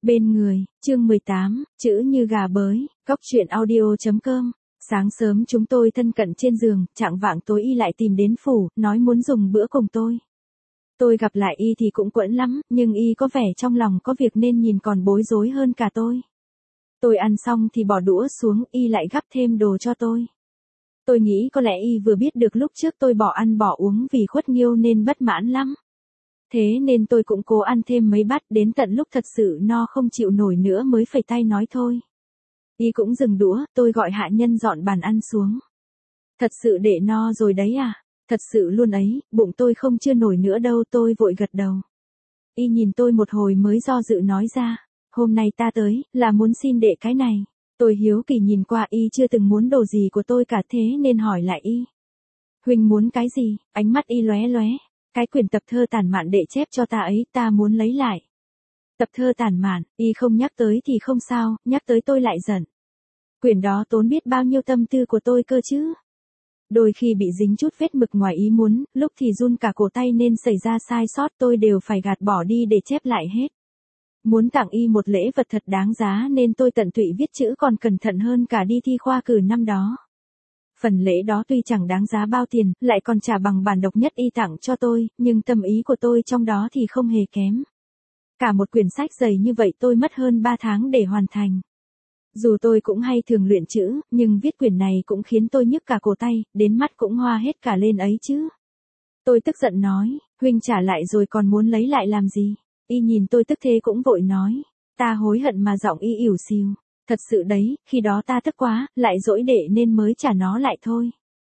Bên người, chương 18, chữ như gà bới, góc truyện audio.com. Sáng sớm chúng tôi thân cận trên giường, chạng vạng tối y lại tìm đến phủ, nói muốn dùng bữa cùng tôi. Tôi gặp lại y thì cũng quẫn lắm, nhưng y có vẻ trong lòng có việc nên nhìn còn bối rối hơn cả tôi. Tôi ăn xong thì bỏ đũa xuống, y lại gắp thêm đồ cho tôi. Tôi nghĩ có lẽ y vừa biết được lúc trước tôi bỏ ăn bỏ uống vì khuất nghiêu nên bất mãn lắm. Thế nên tôi cũng cố ăn thêm mấy bát, đến tận lúc thật sự no không chịu nổi nữa mới phẩy tay nói thôi. Y cũng dừng đũa, tôi gọi hạ nhân dọn bàn ăn xuống. Thật sự để no rồi đấy à? Thật sự luôn ấy, bụng tôi không chưa nổi nữa đâu, tôi vội gật đầu. Y nhìn tôi một hồi mới do dự nói ra, hôm nay ta tới, là muốn xin đệ cái này. Tôi hiếu kỳ nhìn qua y chưa từng muốn đồ gì của tôi cả thế nên hỏi lại y. Huynh muốn cái gì? Ánh mắt y lóe lóe. Cái quyển tập thơ tản mạn đệ chép cho ta ấy, ta muốn lấy lại. Tập thơ tản mạn, y không nhắc tới thì không sao, nhắc tới tôi lại giận. Quyển đó tốn biết bao nhiêu tâm tư của tôi cơ chứ. Đôi khi bị dính chút vết mực ngoài ý muốn, lúc thì run cả cổ tay nên xảy ra sai sót tôi đều phải gạt bỏ đi để chép lại hết. Muốn tặng y một lễ vật thật đáng giá nên tôi tận tụy viết chữ còn cẩn thận hơn cả đi thi khoa cử năm đó. Phần lễ đó tuy chẳng đáng giá bao tiền, lại còn trả bằng bản độc nhất y tặng cho tôi, nhưng tâm ý của tôi trong đó thì không hề kém. Cả một quyển sách dày như vậy tôi mất hơn 3 tháng để hoàn thành. Dù tôi cũng hay thường luyện chữ, nhưng viết quyển này cũng khiến tôi nhức cả cổ tay, đến mắt cũng hoa hết cả lên ấy chứ. Tôi tức giận nói, huynh trả lại rồi còn muốn lấy lại làm gì? Y nhìn tôi tức thế cũng vội nói, ta hối hận mà giọng y ỉu xìu. Thật sự đấy, khi đó ta tức quá, lại dỗi đệ nên mới trả nó lại thôi.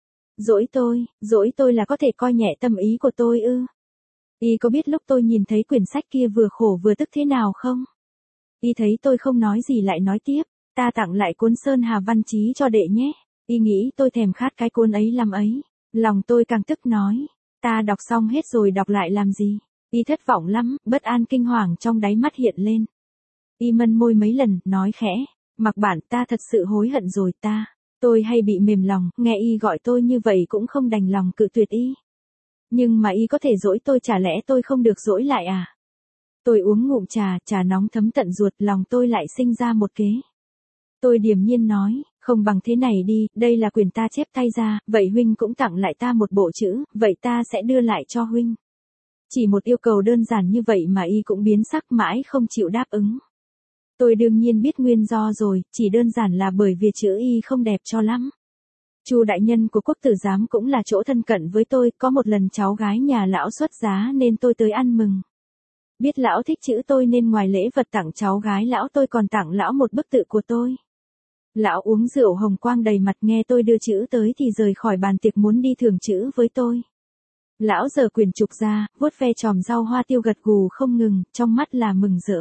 Dỗi tôi là có thể coi nhẹ tâm ý của tôi ư? Y có biết lúc tôi nhìn thấy quyển sách kia vừa khổ vừa tức thế nào không? Y thấy tôi không nói gì lại nói tiếp, ta tặng lại cuốn Sơn Hà Văn Chí cho đệ nhé. Y nghĩ tôi thèm khát cái cuốn ấy lắm ấy. Lòng tôi càng tức nói, ta đọc xong hết rồi đọc lại làm gì? Y thất vọng lắm, bất an kinh hoàng trong đáy mắt hiện lên. Y mân môi mấy lần, nói khẽ, Mặc Bản, ta thật sự hối hận rồi ta. Tôi hay bị mềm lòng, nghe y gọi tôi như vậy cũng không đành lòng cự tuyệt y. Nhưng mà y có thể dỗi tôi, chả lẽ tôi không được dỗi lại à? Tôi uống ngụm trà nóng thấm tận ruột, lòng tôi lại sinh ra một kế. Tôi điềm nhiên nói, không bằng thế này đi, đây là quyển ta chép tay ra, vậy huynh cũng tặng lại ta một bộ chữ, vậy ta sẽ đưa lại cho huynh. Chỉ một yêu cầu đơn giản như vậy mà y cũng biến sắc mãi không chịu đáp ứng. Tôi đương nhiên biết nguyên do rồi, chỉ đơn giản là bởi vì chữ y không đẹp cho lắm. Chu đại nhân của Quốc tử giám cũng là chỗ thân cận với tôi, có một lần cháu gái nhà lão xuất giá nên tôi tới ăn mừng. Biết lão thích chữ tôi nên ngoài lễ vật tặng cháu gái lão tôi còn tặng lão một bức tự của tôi. Lão uống rượu hồng quang đầy mặt, nghe tôi đưa chữ tới thì rời khỏi bàn tiệc muốn đi thưởng chữ với tôi. Lão giở quyển trục ra, vuốt ve chòm rau hoa tiêu gật gù không ngừng, trong mắt là mừng rỡ.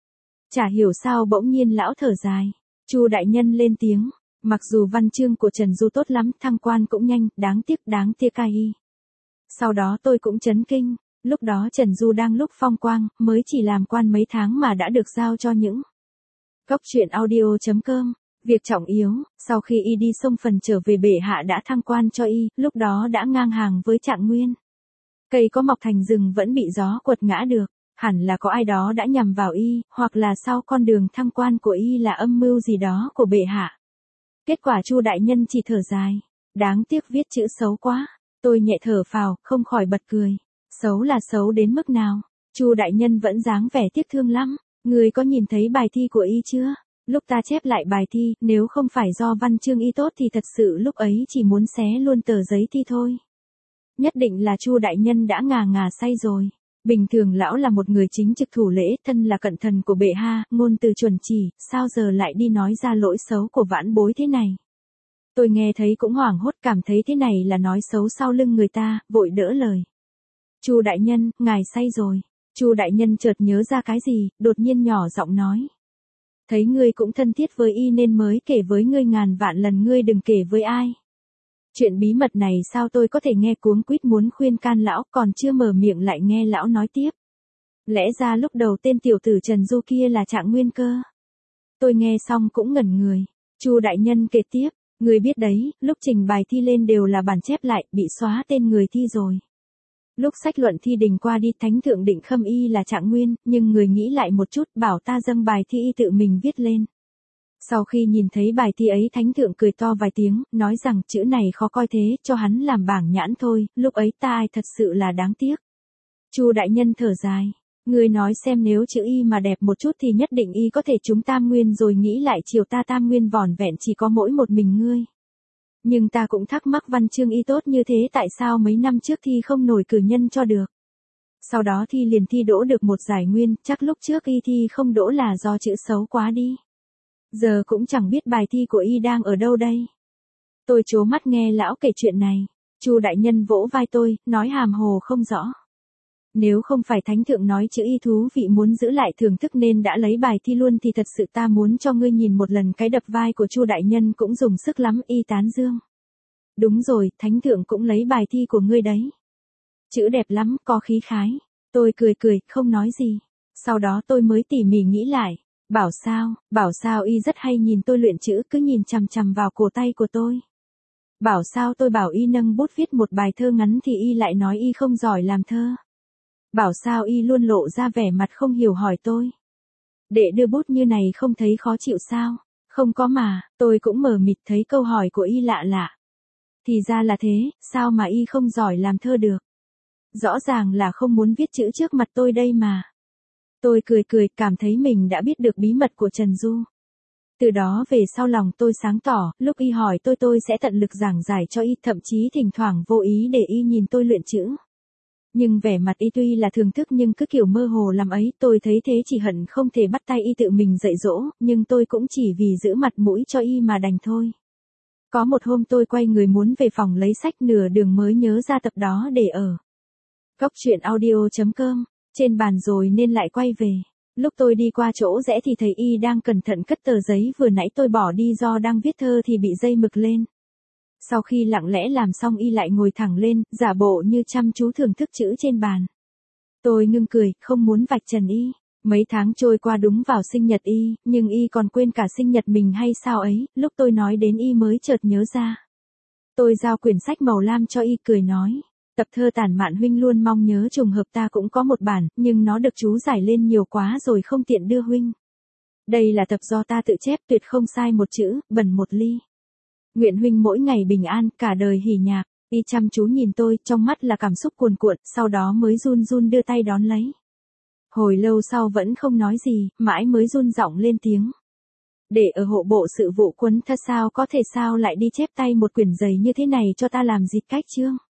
Chả hiểu sao bỗng nhiên lão thở dài. Chu đại nhân lên tiếng, mặc dù văn chương của Trần Du tốt lắm, thăng quan cũng nhanh, đáng tiếc ai y. Sau đó tôi cũng chấn kinh, lúc đó Trần Du đang lúc phong quang, mới chỉ làm quan mấy tháng mà đã được giao cho những góc truyện audio.com. Việc trọng yếu, sau khi y đi sông Phần trở về bệ hạ đã thăng quan cho y, lúc đó đã ngang hàng với Trạng Nguyên. Cây có mọc thành rừng vẫn bị gió quật ngã được, hẳn là có ai đó đã nhằm vào y, hoặc là sau con đường thăng quan của y là âm mưu gì đó của bệ hạ. Kết quả Chu đại nhân chỉ thở dài, đáng tiếc viết chữ xấu quá. Tôi nhẹ thở phào, không khỏi bật cười. Xấu là xấu đến mức nào? Chu đại nhân vẫn dáng vẻ tiếc thương lắm. Người có nhìn thấy bài thi của y chưa? Lúc ta chép lại bài thi, nếu không phải do văn chương y tốt thì thật sự lúc ấy chỉ muốn xé luôn tờ giấy thi thôi. Nhất định là Chu đại nhân đã ngà say rồi. Bình thường lão là một người chính trực thủ lễ, thân là cận thần của bệ hạ, ngôn từ chuẩn chỉ, sao giờ lại đi nói ra lỗi xấu của vãn bối thế này? Tôi nghe thấy cũng hoảng hốt, cảm thấy thế này là nói xấu sau lưng người ta, vội đỡ lời. Chu đại nhân, ngài say rồi. Chu đại nhân chợt nhớ ra cái gì, đột nhiên nhỏ giọng nói. Thấy ngươi cũng thân thiết với y nên mới kể với ngươi, ngàn vạn lần ngươi đừng kể với ai. Chuyện bí mật này sao tôi có thể nghe, cuống quýt muốn khuyên can lão, còn chưa mở miệng lại nghe lão nói tiếp. Lẽ ra lúc đầu tên tiểu tử Trần Du kia là Trạng Nguyên cơ. Tôi nghe xong cũng ngẩn người. Chu đại nhân kể tiếp, ngươi biết đấy, lúc trình bài thi lên đều là bản chép lại, bị xóa tên người thi rồi. Lúc sách luận thi đình qua đi thánh thượng định khâm y là Trạng Nguyên, nhưng người nghĩ lại một chút bảo ta dâng bài thi y tự mình viết lên. Sau khi nhìn thấy bài thi ấy thánh thượng cười to vài tiếng, nói rằng chữ này khó coi thế, cho hắn làm bảng nhãn thôi, lúc ấy ta ai thật sự là đáng tiếc. Chu đại nhân thở dài. Ngươi nói xem nếu chữ y mà đẹp một chút thì nhất định y có thể trúng tam nguyên rồi nghĩ lại chiều ta tam nguyên vỏn vẹn chỉ có mỗi một mình ngươi. Nhưng ta cũng thắc mắc văn chương y tốt như thế tại sao mấy năm trước thi không nổi cử nhân cho được. Sau đó thi liền thi đỗ được một giải nguyên, chắc lúc trước y thi không đỗ là do chữ xấu quá đi. Giờ cũng chẳng biết bài thi của y đang ở đâu đây. Tôi trố mắt nghe lão kể chuyện này. Chu đại nhân vỗ vai tôi, nói hàm hồ không rõ. Nếu không phải thánh thượng nói chữ y thú vị muốn giữ lại thưởng thức nên đã lấy bài thi luôn thì thật sự ta muốn cho ngươi nhìn một lần cái đập vai của Chu đại nhân cũng dùng sức lắm y tán dương. Đúng rồi, thánh thượng cũng lấy bài thi của ngươi đấy. Chữ đẹp lắm, có khí khái. Tôi cười, không nói gì. Sau đó tôi mới tỉ mỉ nghĩ lại. Bảo sao y rất hay nhìn tôi luyện chữ cứ nhìn chằm chằm vào cổ tay của tôi. Bảo sao tôi bảo y nâng bút viết một bài thơ ngắn thì y lại nói y không giỏi làm thơ. Bảo sao y luôn lộ ra vẻ mặt không hiểu hỏi tôi. Đệ đưa bút như này không thấy khó chịu sao? Không có mà, tôi cũng mờ mịt thấy câu hỏi của y lạ lạ. Thì ra là thế, sao mà y không giỏi làm thơ được? Rõ ràng là không muốn viết chữ trước mặt tôi đây mà. Tôi cười, cảm thấy mình đã biết được bí mật của Trần Du. Từ đó về sau lòng tôi sáng tỏ, lúc y hỏi tôi sẽ tận lực giảng giải cho y, thậm chí thỉnh thoảng vô ý để y nhìn tôi luyện chữ. Nhưng vẻ mặt y tuy là thưởng thức nhưng cứ kiểu mơ hồ làm ấy, tôi thấy thế chỉ hận không thể bắt tay y tự mình dạy dỗ, nhưng tôi cũng chỉ vì giữ mặt mũi cho y mà đành thôi. Có một hôm tôi quay người muốn về phòng lấy sách nửa đường mới nhớ ra tập đó để ở Cóc truyện audio.com, trên bàn rồi nên lại quay về. Lúc tôi đi qua chỗ rẽ thì thấy y đang cẩn thận cất tờ giấy vừa nãy tôi bỏ đi do đang viết thơ thì bị dây mực lên. Sau khi lặng lẽ làm xong y lại ngồi thẳng lên, giả bộ như chăm chú thưởng thức chữ trên bàn. Tôi ngưng cười, không muốn vạch trần y. Mấy tháng trôi qua đúng vào sinh nhật y, nhưng y còn quên cả sinh nhật mình hay sao ấy, lúc tôi nói đến y mới chợt nhớ ra. Tôi giao quyển sách màu lam cho y cười nói. Tập thơ tản mạn huynh luôn mong nhớ trùng hợp ta cũng có một bản, nhưng nó được chú giải lên nhiều quá rồi không tiện đưa huynh. Đây là tập do ta tự chép tuyệt không sai một chữ, bẩn một ly. Nguyện huynh mỗi ngày bình an, cả đời hỉ nhạc. Y chăm chú nhìn tôi, trong mắt là cảm xúc cuồn cuộn, sau đó mới run run đưa tay đón lấy. Hồi lâu sau vẫn không nói gì, mãi mới run giọng lên tiếng. Để ở hộ bộ sự vụ Quấn Thơ sao có thể sao lại đi chép tay một quyển dày như thế này cho ta làm gì cách chương.